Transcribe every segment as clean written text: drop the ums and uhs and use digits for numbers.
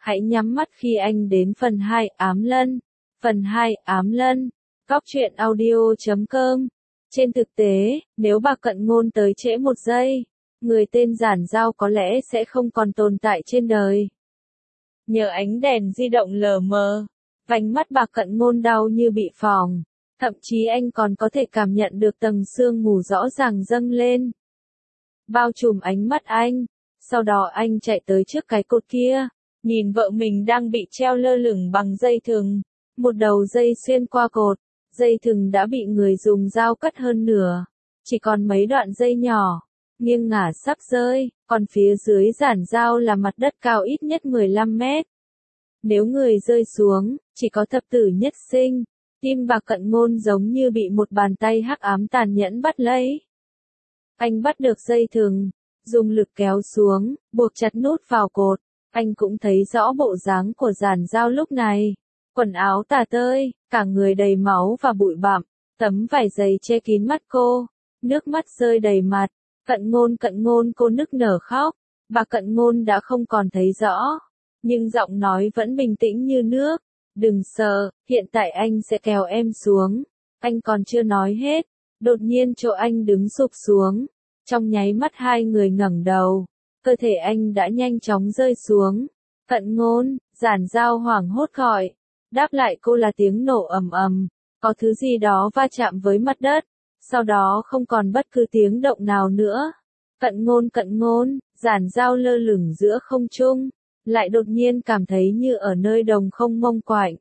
Hãy nhắm mắt khi anh đến phần 2 ám lân. Phần 2 ám lân. Góc truyện audio.com. Trên thực tế, nếu bà Cận Ngôn tới trễ một giây, người tên Giản Dao có lẽ sẽ không còn tồn tại trên đời. Nhờ ánh đèn di động lờ mờ, vành mắt bà Cận Ngôn đau như bị phỏng. Thậm chí anh còn có thể cảm nhận được tầng sương mù rõ ràng dâng lên, bao trùm ánh mắt anh. Sau đó anh chạy tới trước cái cột kia, nhìn vợ mình đang bị treo lơ lửng bằng dây thừng. Một đầu dây xuyên qua cột, dây thừng đã bị người dùng dao cắt hơn nửa, chỉ còn mấy đoạn dây nhỏ, nghiêng ngả sắp rơi, còn phía dưới Giản Dao là mặt đất cao ít nhất 15 mét. Nếu người rơi xuống, chỉ có thập tử nhất sinh. Tim bà Cận Ngôn giống như bị một bàn tay hắc ám tàn nhẫn bắt lấy. Anh bắt được dây thừng, dùng lực kéo xuống, buộc chặt nút vào cột. Anh cũng thấy rõ bộ dáng của Giản Dao lúc này. Quần áo tả tơi, cả người đầy máu và bụi bặm, tấm vải dày che kín mắt cô, nước mắt rơi đầy mặt. Cận Ngôn, cô nức nở khóc. Bà Cận Ngôn đã không còn thấy rõ, nhưng giọng nói vẫn bình tĩnh như nước. Đừng sợ, hiện tại anh sẽ kéo em xuống. Anh còn chưa nói hết, đột nhiên chỗ anh đứng sụp xuống. Trong nháy mắt hai người ngẩng đầu, cơ thể anh đã nhanh chóng rơi xuống. Cận Ngôn, Giản Dao hoảng hốt gọi. Đáp lại cô là tiếng nổ ầm ầm, có thứ gì đó va chạm với mặt đất. Sau đó không còn bất cứ tiếng động nào nữa. Cận Ngôn, Giản Dao lơ lửng giữa không trung, lại đột nhiên cảm thấy như ở nơi đồng không mông quạnh.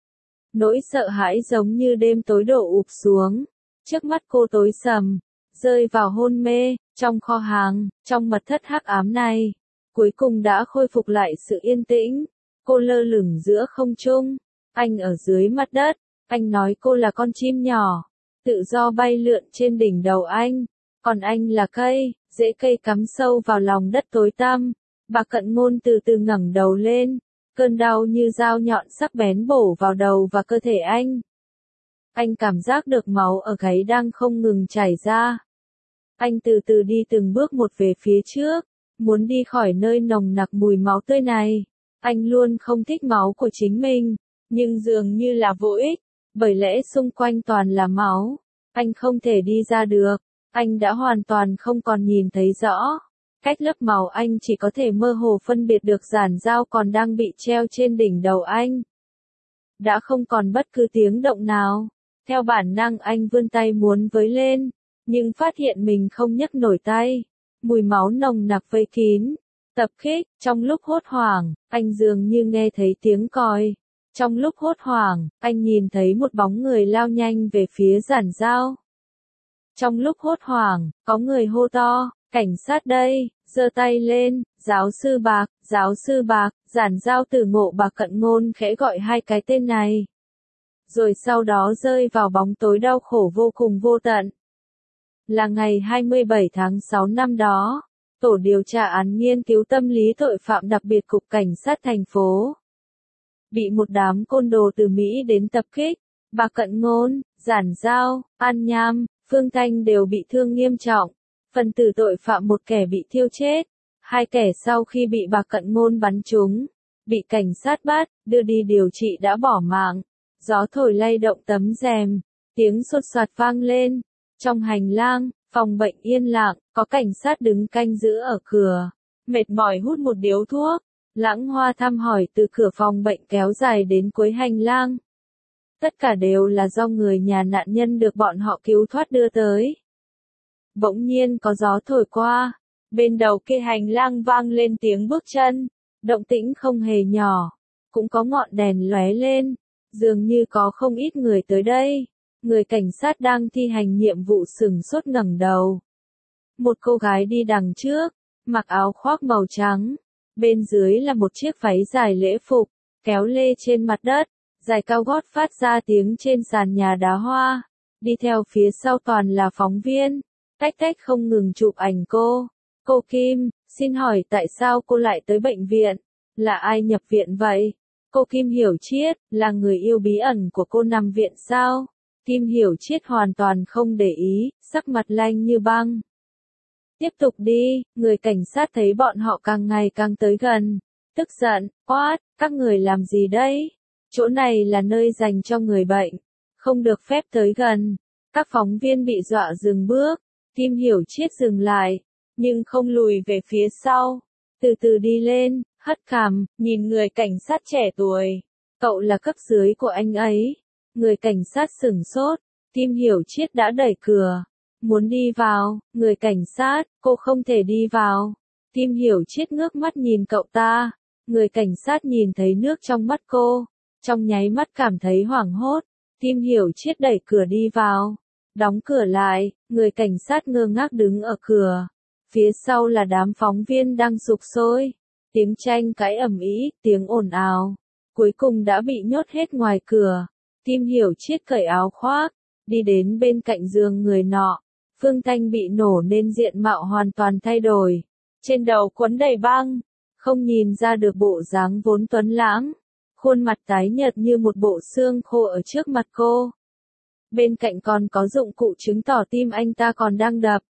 Nỗi sợ hãi giống như đêm tối đổ ụp xuống. Trước mắt cô tối sầm, rơi vào hôn mê. Trong kho hàng, trong mật thất hắc ám này, cuối cùng đã khôi phục lại sự yên tĩnh. Cô lơ lửng giữa không trung, anh ở dưới mặt đất. Anh nói cô là con chim nhỏ, tự do bay lượn trên đỉnh đầu anh. Còn anh là cây, rễ cây cắm sâu vào lòng đất tối tăm. Bà Cận Ngôn từ từ ngẩng đầu lên, cơn đau như dao nhọn sắc bén bổ vào đầu và cơ thể anh. Anh cảm giác được máu ở gáy đang không ngừng chảy ra. Anh từ từ đi từng bước một về phía trước, muốn đi khỏi nơi nồng nặc mùi máu tươi này. Anh luôn không thích máu của chính mình, nhưng dường như là vô ích, bởi lẽ xung quanh toàn là máu. Anh không thể đi ra được, anh đã hoàn toàn không còn nhìn thấy rõ. Cách lớp màu anh chỉ có thể mơ hồ phân biệt được Giản Dao còn đang bị treo trên đỉnh đầu anh. Đã không còn bất cứ tiếng động nào. Theo bản năng anh vươn tay muốn với lên, nhưng phát hiện mình không nhấc nổi tay. Mùi máu nồng nặc vây kín. Tập kích, trong lúc hốt hoảng, anh dường như nghe thấy tiếng còi. Trong lúc hốt hoảng, anh nhìn thấy một bóng người lao nhanh về phía Giản Dao. Trong lúc hốt hoảng, có người hô to, cảnh sát đây, giơ tay lên, giáo sư Bạc, Giản Dao từ ngộ bà Cận Ngôn khẽ gọi hai cái tên này. Rồi sau đó rơi vào bóng tối đau khổ vô cùng vô tận. Là ngày 27 tháng 6 năm đó, Tổ điều tra án nghiên cứu tâm lý tội phạm đặc biệt Cục Cảnh sát thành phố bị một đám côn đồ từ Mỹ đến tập kích. Bà Cận Ngôn, Giản Dao, An Nham, Phương Thanh đều bị thương nghiêm trọng. Phần tử tội phạm một kẻ bị thiêu chết, hai kẻ sau khi bị bà Cận Ngôn bắn trúng, bị cảnh sát bắt, đưa đi điều trị đã bỏ mạng. Gió thổi lay động tấm rèm, tiếng sột soạt vang lên. Trong hành lang, phòng bệnh yên lặng, có cảnh sát đứng canh giữ ở cửa, mệt mỏi hút một điếu thuốc. Lãng Hoa thăm hỏi từ cửa phòng bệnh kéo dài đến cuối hành lang. Tất cả đều là do người nhà nạn nhân được bọn họ cứu thoát đưa tới. Bỗng nhiên có gió thổi qua, bên đầu kia hành lang vang lên tiếng bước chân, động tĩnh không hề nhỏ, cũng có ngọn đèn lóe lên, dường như có không ít người tới đây. Người cảnh sát đang thi hành nhiệm vụ sửng sốt ngẩng đầu. Một cô gái đi đằng trước, mặc áo khoác màu trắng, bên dưới là một chiếc váy dài lễ phục, kéo lê trên mặt đất, giày cao gót phát ra tiếng trên sàn nhà đá hoa. Đi theo phía sau toàn là phóng viên, tách không ngừng chụp ảnh cô. Cô Kim, xin hỏi tại sao cô lại tới bệnh viện? Là ai nhập viện vậy? Cô Kim Hiểu Triết, là người yêu bí ẩn của cô nằm viện sao? Kim Hiểu Triết hoàn toàn không để ý, sắc mặt lạnh như băng. Tiếp tục đi, người cảnh sát thấy bọn họ càng ngày càng tới gần, tức giận, quát, các người làm gì đấy? Chỗ này là nơi dành cho người bệnh, không được phép tới gần. Các phóng viên bị dọa dừng bước, Kim Hiểu Triết dừng lại, nhưng không lùi về phía sau, từ từ đi lên, hất cằm, nhìn người cảnh sát trẻ tuổi. Cậu là cấp dưới của anh ấy. Người cảnh sát sửng sốt, Kim Hiểu Triết đã đẩy cửa, muốn đi vào, người cảnh sát, cô không thể đi vào. Kim Hiểu Triết ngước mắt nhìn cậu ta, người cảnh sát nhìn thấy nước trong mắt cô, trong nháy mắt cảm thấy hoảng hốt. Kim Hiểu Triết đẩy cửa đi vào, đóng cửa lại, người cảnh sát ngơ ngác đứng ở cửa. Phía sau là đám phóng viên đang sục sôi, tiếng tranh cãi ầm ĩ, tiếng ồn ào. Cuối cùng đã bị nhốt hết ngoài cửa. Kim Hiểu Triết cởi áo khoác, đi đến bên cạnh giường người nọ. Phương Thanh bị nổ nên diện mạo hoàn toàn thay đổi. Trên đầu quấn đầy băng, không nhìn ra được bộ dáng vốn tuấn lãng. Khuôn mặt tái nhợt như một bộ xương khô ở trước mặt cô. Bên cạnh còn có dụng cụ chứng tỏ tim anh ta còn đang đập.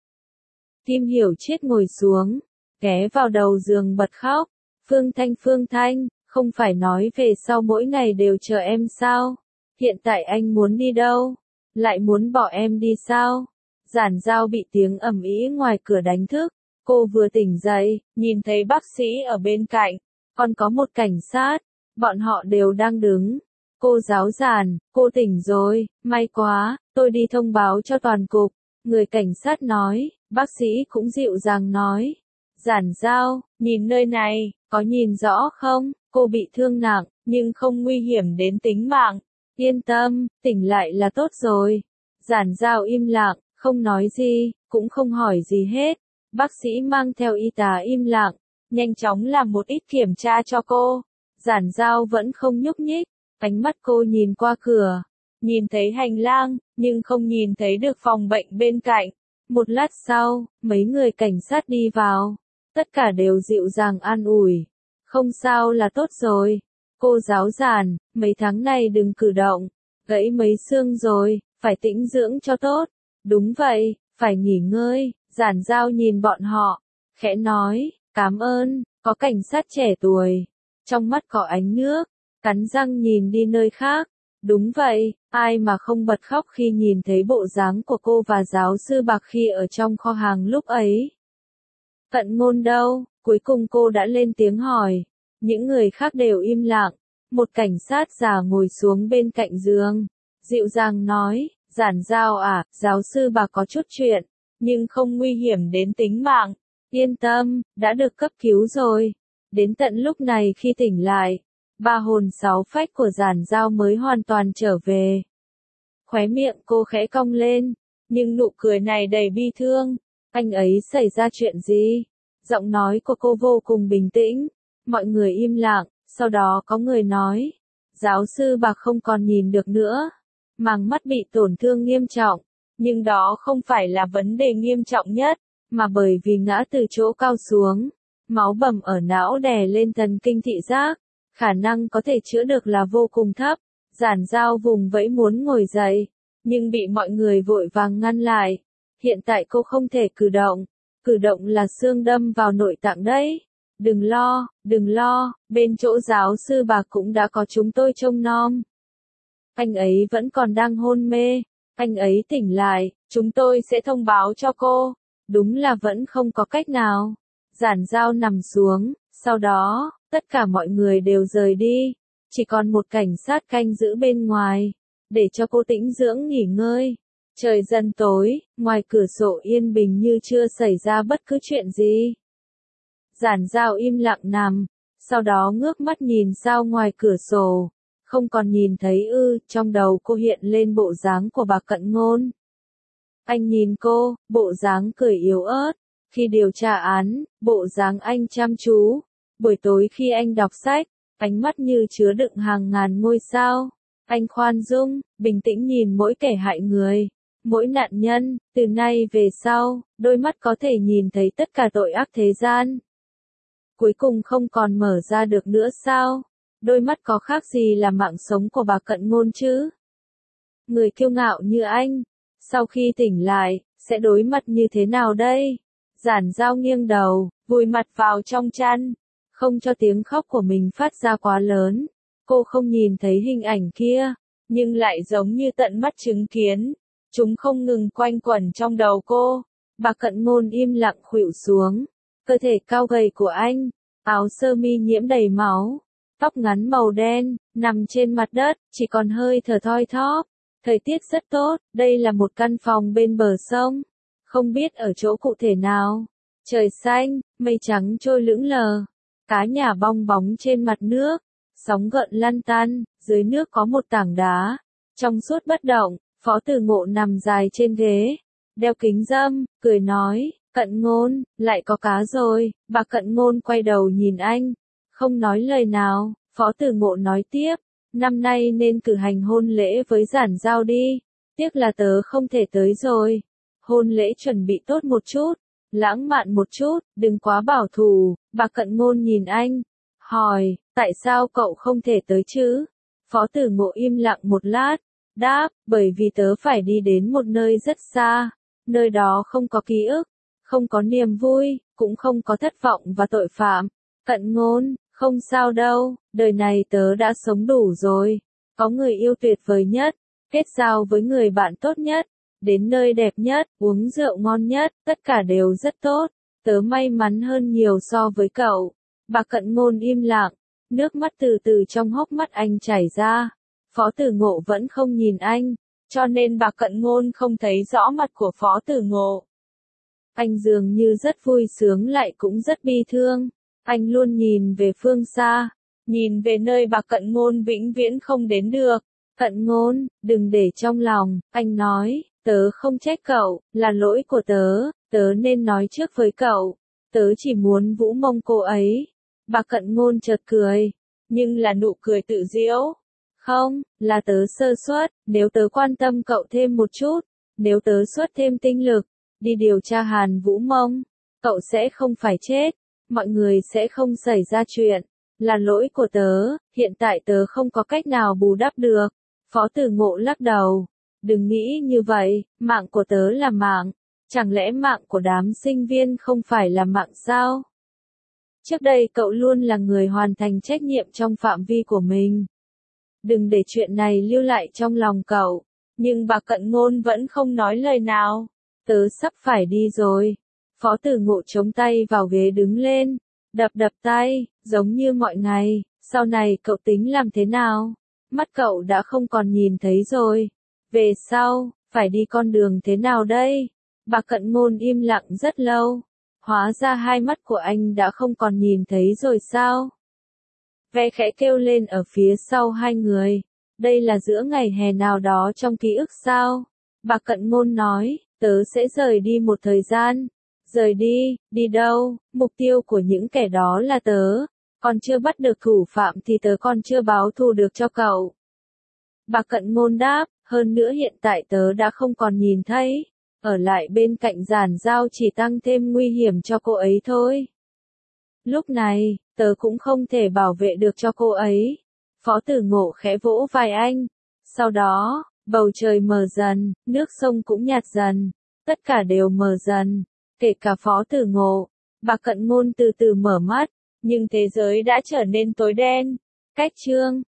Kim Hiểu Triết ngồi xuống, ghé vào đầu giường bật khóc. Phương Thanh, không phải nói về sau mỗi ngày đều chờ em sao? Hiện tại anh muốn đi đâu? Lại muốn bỏ em đi sao? Giản Giao bị tiếng ầm ĩ ngoài cửa đánh thức. Cô vừa tỉnh dậy, nhìn thấy bác sĩ ở bên cạnh, còn có một cảnh sát. Bọn họ đều đang đứng. Cô Giáo Giản, cô tỉnh rồi, may quá, tôi đi thông báo cho toàn cục. Người cảnh sát nói, bác sĩ cũng dịu dàng nói. Giản Giao, nhìn nơi này, có nhìn rõ không? Cô bị thương nặng, nhưng không nguy hiểm đến tính mạng. Yên tâm, tỉnh lại là tốt rồi. Giản Giao im lặng, không nói gì, cũng không hỏi gì hết. Bác sĩ mang theo y tá im lặng, nhanh chóng làm một ít kiểm tra cho cô. Giản Giao vẫn không nhúc nhích, ánh mắt cô nhìn qua cửa, nhìn thấy hành lang, nhưng không nhìn thấy được phòng bệnh bên cạnh. Một lát sau, mấy người cảnh sát đi vào, tất cả đều dịu dàng an ủi. Không sao là tốt rồi. Cô Giáo Giản, mấy tháng này đừng cử động, gãy mấy xương rồi, phải tĩnh dưỡng cho tốt. Đúng vậy, phải nghỉ ngơi. Giản Giao nhìn bọn họ, khẽ nói, cảm ơn. Có cảnh sát trẻ tuổi, trong mắt có ánh nước, cắn răng nhìn đi nơi khác. Đúng vậy, ai mà không bật khóc khi nhìn thấy bộ dáng của cô và giáo sư Bạc khi ở trong kho hàng lúc ấy. Cận Ngôn đâu? Cuối cùng cô đã lên tiếng hỏi. Những người khác đều im lặng. Một cảnh sát già ngồi xuống bên cạnh giường, dịu dàng nói, Giản Giao à, giáo sư Bạc có chút chuyện, nhưng không nguy hiểm đến tính mạng. Yên tâm, đã được cấp cứu rồi. Đến tận lúc này khi tỉnh lại, ba hồn sáu phách của Giản Giao mới hoàn toàn trở về. Khóe miệng cô khẽ cong lên, nhưng nụ cười này đầy bi thương. Anh ấy xảy ra chuyện gì? Giọng nói của cô vô cùng bình tĩnh. Mọi người im lặng, sau đó có người nói, giáo sư Bạc không còn nhìn được nữa. Màng mắt bị tổn thương nghiêm trọng, nhưng đó không phải là vấn đề nghiêm trọng nhất, mà bởi vì ngã từ chỗ cao xuống. Máu bầm ở não đè lên thần kinh thị giác, khả năng có thể chữa được là vô cùng thấp. Giản Giao vùng vẫy muốn ngồi dậy, nhưng bị mọi người vội vàng ngăn lại. Hiện tại cô không thể cử động là xương đâm vào nội tạng đấy. Đừng lo, bên chỗ giáo sư Bạc cũng đã có chúng tôi trông nom. Anh ấy vẫn còn đang hôn mê, anh ấy tỉnh lại, chúng tôi sẽ thông báo cho cô. Đúng là vẫn không có cách nào. Giản Giao nằm xuống, sau đó, tất cả mọi người đều rời đi. Chỉ còn một cảnh sát canh giữ bên ngoài, để cho cô tĩnh dưỡng nghỉ ngơi. Trời dần tối, ngoài cửa sổ yên bình như chưa xảy ra bất cứ chuyện gì. Giản Giao im lặng nằm, sau đó ngước mắt nhìn sao ngoài cửa sổ. Không còn nhìn thấy trong đầu cô hiện lên bộ dáng của bà Cận Ngôn. Anh nhìn cô, bộ dáng cười yếu ớt. Khi điều tra án, bộ dáng anh chăm chú. Buổi tối khi anh đọc sách, ánh mắt như chứa đựng hàng ngàn ngôi sao. Anh khoan dung, bình tĩnh nhìn mỗi kẻ hại người, mỗi nạn nhân. Từ nay về sau, đôi mắt có thể nhìn thấy tất cả tội ác thế gian. Cuối cùng không còn mở ra được nữa sao? Đôi mắt có khác gì là mạng sống của bà Cận Ngôn chứ? Người kiêu ngạo như anh, sau khi tỉnh lại, sẽ đối mặt như thế nào đây? Giản Giao nghiêng đầu, vùi mặt vào trong chăn. không cho tiếng khóc của mình phát ra quá lớn. Cô không nhìn thấy hình ảnh kia, nhưng lại giống như tận mắt chứng kiến. Chúng không ngừng quanh quẩn trong đầu cô. Bà Cận Ngôn im lặng khuỵu xuống. Cơ thể cao gầy của anh, áo sơ mi nhiễm đầy máu, tóc ngắn màu đen, nằm trên mặt đất, chỉ còn hơi thở thoi thóp. Thời tiết rất tốt, đây là một căn phòng bên bờ sông. Không biết ở chỗ cụ thể nào. Trời xanh, mây trắng trôi lững lờ. Cá nhả bong bóng trên mặt nước. Sóng gợn lăn tăn, dưới nước có một tảng đá. Trong suốt bất động, Phó Tử Ngộ nằm dài trên ghế. Đeo kính râm, cười nói, Cận Ngôn, lại có cá rồi. Bà Cận Ngôn quay đầu nhìn anh. Không nói lời nào, Phó Tử Ngộ nói tiếp. Năm nay nên cử hành hôn lễ với Giản Giao đi. Tiếc là tớ không thể tới rồi. Hôn lễ chuẩn bị tốt một chút, lãng mạn một chút, đừng quá bảo thủ. Bà Cận Ngôn nhìn anh, hỏi, tại sao cậu không thể tới chứ? Phó Tử Ngộ im lặng một lát, đáp, bởi vì tớ phải đi đến một nơi rất xa. Nơi đó không có ký ức, không có niềm vui, cũng không có thất vọng và tội phạm. Cận Ngôn, không sao đâu, đời này tớ đã sống đủ rồi. Có người yêu tuyệt vời nhất, kết giao với người bạn tốt nhất, đến nơi đẹp nhất, uống rượu ngon nhất, tất cả đều rất tốt. Tớ may mắn hơn nhiều so với cậu. Bà Cận Ngôn im lặng, nước mắt từ từ trong hốc mắt anh chảy ra. Phó Tử Ngộ vẫn không nhìn anh, cho nên bà Cận Ngôn không thấy rõ mặt của Phó Tử Ngộ. Anh dường như rất vui sướng lại cũng rất bi thương. Anh luôn nhìn về phương xa, nhìn về nơi bà Cận Ngôn vĩnh viễn không đến được. Cận Ngôn, đừng để trong lòng, anh nói, tớ không trách cậu, là lỗi của tớ, tớ nên nói trước với cậu. Tớ chỉ muốn vũ mông cô ấy. Bà Cận Ngôn chợt cười, nhưng là nụ cười tự giễu. Không, là tớ sơ suất, nếu tớ quan tâm cậu thêm một chút, nếu tớ xuất thêm tinh lực, đi điều tra Hàn Vũ Mông, cậu sẽ không phải chết, mọi người sẽ không xảy ra chuyện. Là lỗi của tớ, hiện tại tớ không có cách nào bù đắp được. Phó Tử Ngộ lắc đầu. Đừng nghĩ như vậy, mạng của tớ là mạng. Chẳng lẽ mạng của đám sinh viên không phải là mạng sao? Trước đây cậu luôn là người hoàn thành trách nhiệm trong phạm vi của mình. Đừng để chuyện này lưu lại trong lòng cậu. Nhưng bà Cận Ngôn vẫn không nói lời nào. Tớ sắp phải đi rồi. Phó Tử Ngộ chống tay vào ghế đứng lên, đập đập tay, giống như mọi ngày. Sau này cậu tính làm thế nào? Mắt cậu đã không còn nhìn thấy rồi. Về sau, phải đi con đường thế nào đây? Bà Cận Ngôn im lặng rất lâu. Hóa ra hai mắt của anh đã không còn nhìn thấy rồi sao? Ve khẽ kêu lên ở phía sau hai người. Đây là giữa ngày hè nào đó trong ký ức sao? Bà Cận Ngôn nói, tớ sẽ rời đi một thời gian. Rời đi, đi đâu? Mục tiêu của những kẻ đó là tớ. Còn chưa bắt được thủ phạm thì tớ còn chưa báo thù được cho cậu. Bà Cận Ngôn đáp, hơn nữa hiện tại tớ đã không còn nhìn thấy. Ở lại bên cạnh Giản Giao chỉ tăng thêm nguy hiểm cho cô ấy thôi. Lúc này, tớ cũng không thể bảo vệ được cho cô ấy. Phó Tử Ngộ khẽ vỗ vai anh. Sau đó, bầu trời mờ dần, nước sông cũng nhạt dần. Tất cả đều mờ dần, kể cả Phó Tử Ngộ. Bà Cận Ngôn từ từ mở mắt, nhưng thế giới đã trở nên tối đen. Cách chương